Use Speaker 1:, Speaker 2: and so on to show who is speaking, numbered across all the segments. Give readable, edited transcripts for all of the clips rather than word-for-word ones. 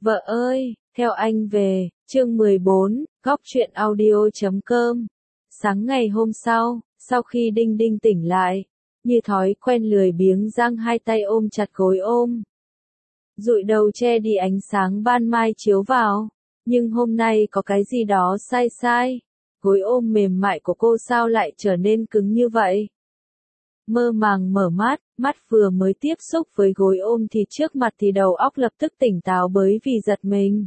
Speaker 1: Vợ ơi, theo anh về, chương 14, góc truyện audio.com. Sáng ngày hôm sau khi Đinh Đinh tỉnh lại, như thói quen lười biếng giang hai tay ôm chặt gối ôm. Dụi đầu che đi ánh sáng ban mai chiếu vào, nhưng hôm nay có cái gì đó sai. Gối ôm mềm mại của cô sao lại trở nên cứng như vậy? Mơ màng mở mắt vừa mới tiếp xúc với gối ôm thì trước mặt thì đầu óc lập tức tỉnh táo bởi vì giật mình.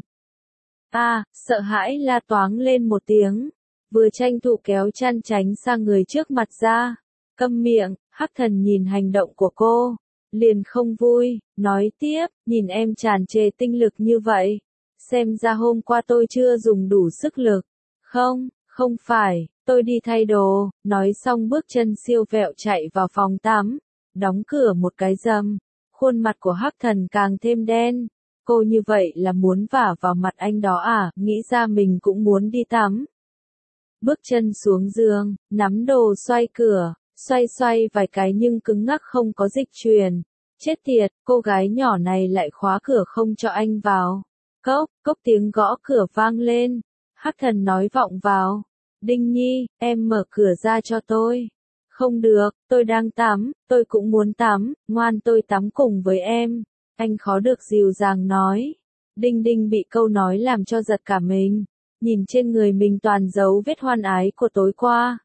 Speaker 1: Sợ hãi la toáng lên một tiếng, vừa tranh thủ kéo chăn tránh sang người trước mặt ra. Câm miệng, Hắc Thần nhìn hành động của cô, liền không vui, nói tiếp, nhìn em tràn trề tinh lực như vậy, xem ra hôm qua tôi chưa dùng đủ sức lực. Không phải, tôi đi thay đồ, nói xong bước chân siêu vẹo chạy vào phòng tắm, đóng cửa một cái rầm, khuôn mặt của Hắc Thần càng thêm đen. Cô như vậy là muốn vả vào mặt anh đó à, nghĩ ra mình cũng muốn đi tắm. Bước chân xuống giường, nắm đồ xoay cửa, xoay vài cái nhưng cứng ngắc không có dịch truyền. Chết tiệt, cô gái nhỏ này lại khóa cửa không cho anh vào. Cốc tiếng gõ cửa vang lên. Hắc Thần nói vọng vào. Đinh Nhi, em mở cửa ra cho tôi. Không được, tôi đang tắm, tôi cũng muốn tắm, ngoan tôi tắm cùng với em. Anh khó được dịu dàng nói. Đinh Đinh bị câu nói làm cho giật cả mình, nhìn trên người mình toàn dấu vết hoan ái của tối qua.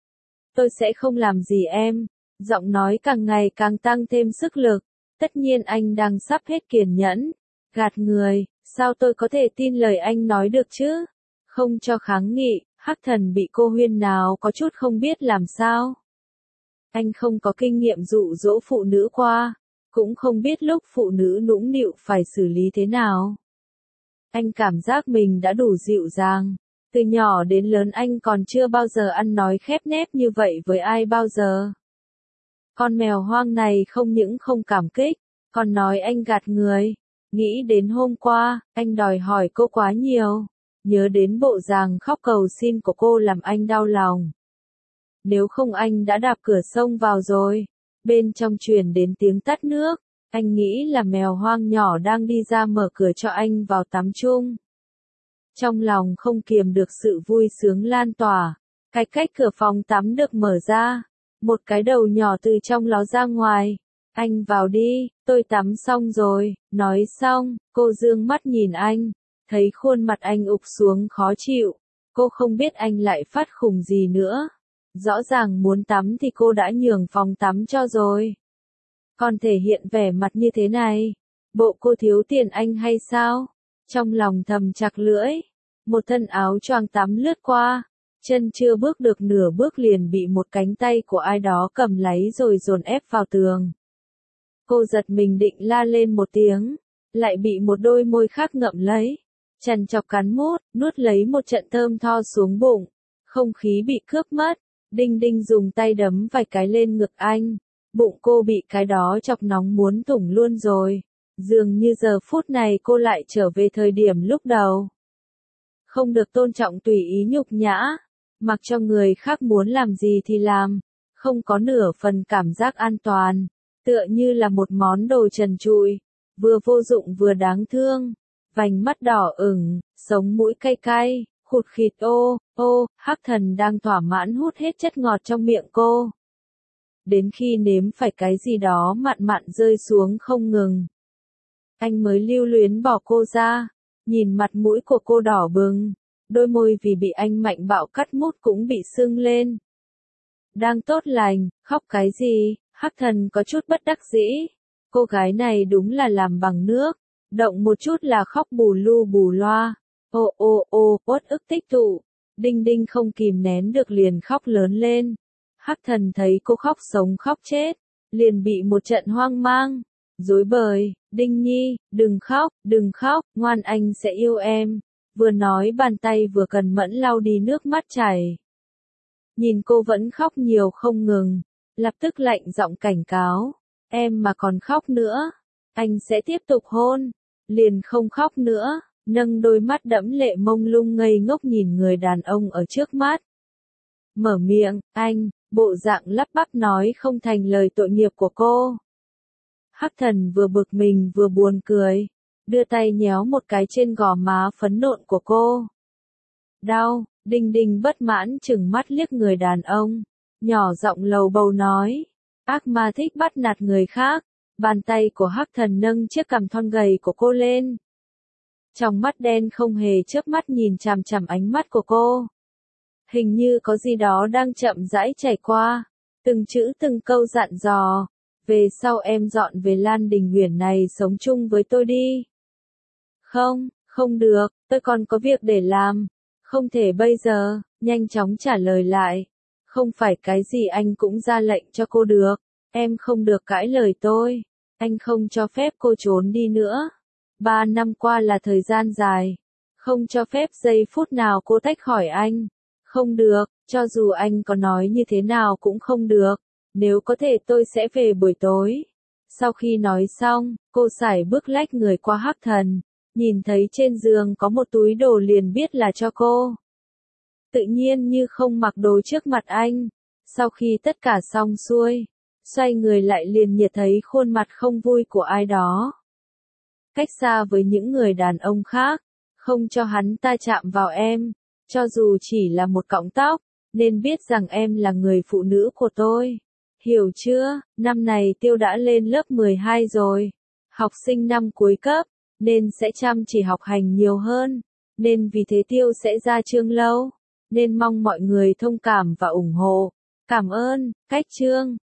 Speaker 1: Tôi sẽ không làm gì em, giọng nói càng ngày càng tăng thêm sức lực. Tất nhiên anh đang sắp hết kiên nhẫn. Gạt người, sao tôi có thể tin lời anh nói được chứ? Không cho kháng nghị, Hắc Thần bị cô huyên nào có chút không biết làm sao. Anh không có kinh nghiệm dụ dỗ phụ nữ qua, cũng không biết lúc phụ nữ nũng nịu phải xử lý thế nào. Anh cảm giác mình đã đủ dịu dàng. Từ nhỏ đến lớn anh còn chưa bao giờ ăn nói khép nép như vậy với ai bao giờ. Con mèo hoang này không những không cảm kích, còn nói anh gạt người. Nghĩ đến hôm qua, anh đòi hỏi cô quá nhiều. Nhớ đến bộ dạng khóc cầu xin của cô làm anh đau lòng. Nếu không anh đã đạp cửa xông vào rồi. Bên trong truyền đến tiếng tắt nước. Anh nghĩ là mèo hoang nhỏ đang đi ra mở cửa cho anh vào tắm chung. Trong lòng không kiềm được sự vui sướng lan tỏa. Cái cách cửa phòng tắm được mở ra. Một cái đầu nhỏ từ trong ló ra ngoài. Anh vào đi, tôi tắm xong rồi. Nói xong, cô dương mắt nhìn anh. Thấy khuôn mặt anh ụp xuống khó chịu. Cô không biết anh lại phát khùng gì nữa. Rõ ràng muốn tắm thì cô đã nhường phòng tắm cho rồi. Còn thể hiện vẻ mặt như thế này. Bộ cô thiếu tiền anh hay sao? Trong lòng thầm chặt lưỡi. Một thân áo choàng tắm lướt qua. Chân chưa bước được nửa bước liền bị một cánh tay của ai đó cầm lấy rồi dồn ép vào tường. Cô giật mình định la lên một tiếng. Lại bị một đôi môi khác ngậm lấy. Chằn chọc cắn mút, nuốt lấy một trận thơm tho xuống bụng. Không khí bị cướp mất. Đinh Đinh dùng tay đấm vài cái lên ngực anh. Bụng cô bị cái đó chọc nóng muốn thủng luôn rồi. Dường như giờ phút này cô lại trở về thời điểm lúc đầu. Không được tôn trọng tùy ý nhục nhã. Mặc cho người khác muốn làm gì thì làm. Không có nửa phần cảm giác an toàn. Tựa như là một món đồ trần trụi. Vừa vô dụng vừa đáng thương. Vành mắt đỏ ửng, sống mũi cay cay, khụt khịt Hắc Thần đang thỏa mãn hút hết chất ngọt trong miệng cô. Đến khi nếm phải cái gì đó mặn mặn rơi xuống không ngừng. Anh mới lưu luyến bỏ cô ra, nhìn mặt mũi của cô đỏ bừng, đôi môi vì bị anh mạnh bạo cắt mút cũng bị sưng lên. Đang tốt lành, khóc cái gì, Hắc Thần có chút bất đắc dĩ. Cô gái này đúng là làm bằng nước, động một chút là khóc bù lu bù loa. Uất ức tích tụ. Đinh Đinh không kìm nén được liền khóc lớn lên. Hắc Thần thấy cô khóc sống khóc chết, liền bị một trận hoang mang, rối bời. Đinh Nhi, đừng khóc, ngoan anh sẽ yêu em. Vừa nói bàn tay vừa cẩn mẫn lau đi nước mắt chảy. Nhìn cô vẫn khóc nhiều không ngừng, lập tức lạnh giọng cảnh cáo. Em mà còn khóc nữa, anh sẽ tiếp tục hôn. Liền không khóc nữa. Nâng đôi mắt đẫm lệ mông lung ngây ngốc nhìn người đàn ông ở trước mắt. Mở miệng, anh, bộ dạng lắp bắp nói không thành lời tội nghiệp của cô. Hắc Thần vừa bực mình vừa buồn cười. đưa tay nhéo một cái trên gò má phấn nộn của cô. Đau, Đinh Đinh bất mãn chừng mắt liếc người đàn ông, nhỏ giọng lầu bầu nói, ác ma thích bắt nạt người khác. Bàn tay của Hắc Thần nâng chiếc cằm thon gầy của cô lên. Trong mắt đen không hề chớp mắt nhìn chằm chằm ánh mắt của cô. Hình như có gì đó đang chậm rãi chảy qua, từng chữ từng câu dặn dò, về sau em dọn về Lan Đình Uyển này sống chung với tôi đi. Không, không được, tôi còn có việc để làm, không thể bây giờ, nhanh chóng trả lời lại. Không phải cái gì anh cũng ra lệnh cho cô được, em không được cãi lời tôi, anh không cho phép cô trốn đi nữa. 3 năm qua là thời gian dài, không cho phép giây phút nào cô tách khỏi anh. Không được, cho dù anh có nói như thế nào cũng không được, nếu có thể tôi sẽ về buổi tối. Sau khi nói xong, cô sải bước lách người qua Hắc Thần, nhìn thấy trên giường có một túi đồ liền biết là cho cô. Tự nhiên như không mặc đồ trước mặt anh, sau khi tất cả xong xuôi, xoay người lại liền nhận thấy khuôn mặt không vui của ai đó. Cách xa với những người đàn ông khác, không cho hắn ta chạm vào em, cho dù chỉ là một cọng tóc, nên biết rằng em là người phụ nữ của tôi. Hiểu chưa, năm này Tiêu đã lên lớp 12 rồi, học sinh năm cuối cấp, nên sẽ chăm chỉ học hành nhiều hơn, nên vì thế Tiêu sẽ ra chương lâu, nên mong mọi người thông cảm và ủng hộ. Cảm ơn, Cách Chương.